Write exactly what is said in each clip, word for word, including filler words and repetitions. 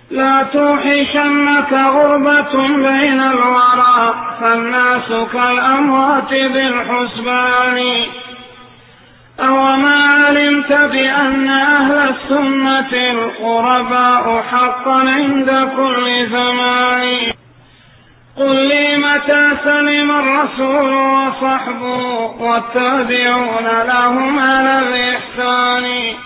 لا توحشنك غربة بين الورى فالناس كالأموات بالحسبان. أوما علمت بأن أهل السنة الغرباء حقا عند كل زمان. قل لي متى سلم الرسول وصحبه والتابعون لهم على الإحسان.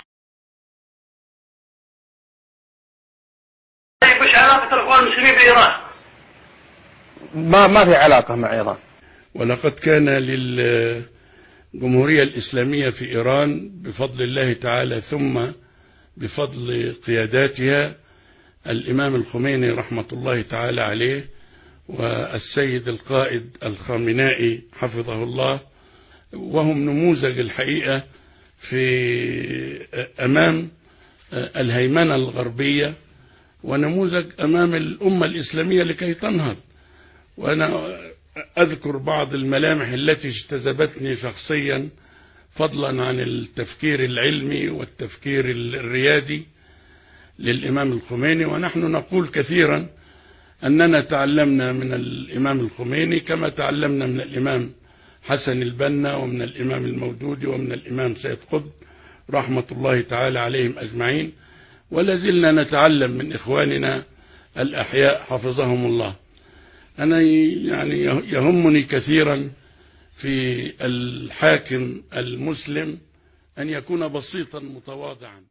ايش علاقة الإخوان المسلمين بإيران؟ ما ما في علاقة مع إيران. ولقد كان للجمهورية الإسلامية في إيران بفضل الله تعالى ثم بفضل قياداتها الإمام الخميني رحمة الله تعالى عليه والسيد القائد الخامنائي حفظه الله، وهم نموذج الحقيقة في أمام الهيمنة الغربية ونموذج أمام الأمة الإسلامية لكي تنهض. وأنا أذكر بعض الملامح التي اجتذبتني شخصيا فضلا عن التفكير العلمي والتفكير الريادي للإمام الخميني. ونحن نقول كثيرا أننا تعلمنا من الإمام الخميني كما تعلمنا من الإمام حسن البنا ومن الإمام المودودي ومن الإمام سيد قطب رحمة الله تعالى عليهم أجمعين، ولازلنا نتعلم من إخواننا الأحياء حفظهم الله. أنا يعني يهمني كثيرا في الحاكم المسلم أن يكون بسيطا متواضعا.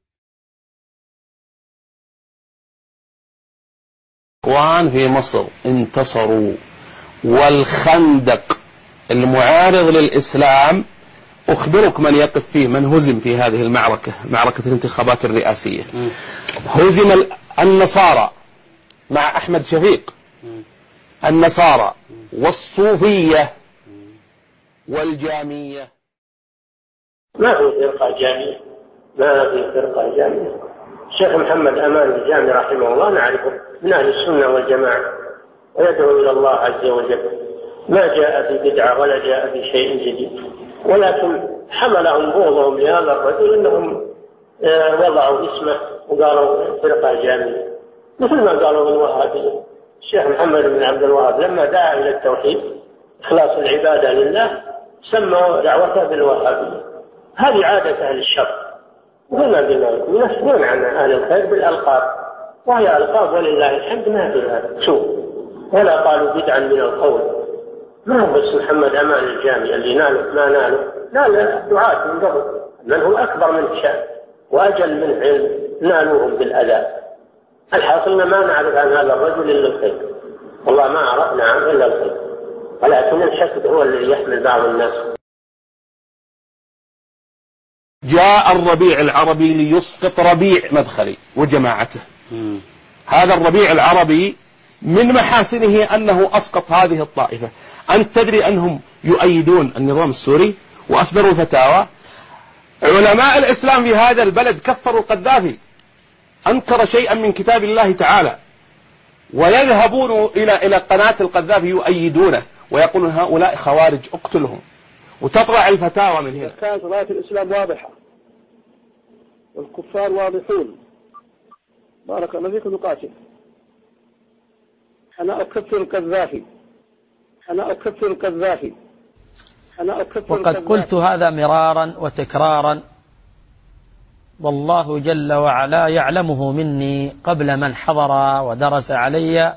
إخوان في مصر انتصروا، والخندق المعارض للإسلام أخبرك من يقف فيه، من هزم في هذه المعركة، معركة الانتخابات الرئاسية. هزم النصارى مع أحمد شفيق، النصارى والصوفية والجامية. ما في فرقة جامية، ما في فرقة جامية. الشيخ محمد أمان الجامي رحمه الله نعرفه من أهل السنة والجماعة ويدعو إلى الله عز وجل، ما جاء في بدعة ولا جاء في شيء جديد، ولكن حملهم بغضهم لهذا الرجل أنهم وضعوا اسمه وقالوا فرقة جامية، مثل ما قالوا الوهابية. الشيخ محمد بن عبد الوهاب لما دعا إلى التوحيد إخلاص العبادة لله سموا دعوته بالوهابية. هذه عادة أهل الشر، وما بذلك ينسبون عن أهل الخير بالألقاب، وهي ألقاب ولله الحمد ما فيها سوء، ولا قالوا بدعا من القول. ما هو بس محمد أمان الجامي اللي ناله ما ناله، نال دعاة من قبل من هو أكبر من شأن وأجل من علم نالوهم بالأذى. الحاصل ما نعرف عن هذا الرجل إلا الخير، والله ما عرفنا عنه إلا الخير، ولكن الشك هو الذي يحمل بعض الناس. جاء الربيع العربي ليسقط ربيع مدخلي وجماعته. م. هذا الربيع العربي من محاسنه أنه أسقط هذه الطائفة. أنت تدري أنهم يؤيدون النظام السوري وأصدروا فتاوى. علماء الإسلام في هذا البلد كفروا القذافي، أنكر شيئا من كتاب الله تعالى، ويذهبون إلى إلى قناة القذافي يؤيدونه ويقولون هؤلاء خوارج اقتلهم، وتطلع الفتاوى من هنا. كانت راية الإسلام واضحة والكفار واضحون. بارك الله فيكم. نقاتل. أنا أكفر القذافي، أنا أكفر القذافي، أنا أكفر وقد قلت هذا مرارا وتكرارا، والله جل وعلا يعلمه مني قبل من حضر ودرس علي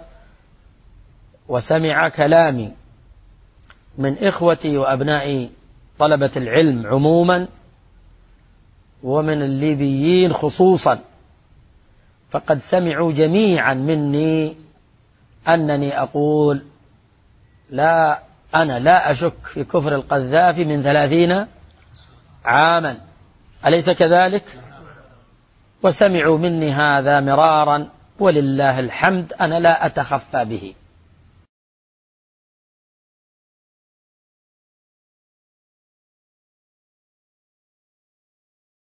وسمع كلامي من إخوتي وأبنائي طلبة العلم عموما ومن الليبيين خصوصا، فقد سمعوا جميعا مني أنني أقول لا، أنا لا أشك في كفر القذافي من ثلاثين عاما، أليس كذلك؟ وسمعوا مني هذا مرارا ولله الحمد، أنا لا أتخفى به.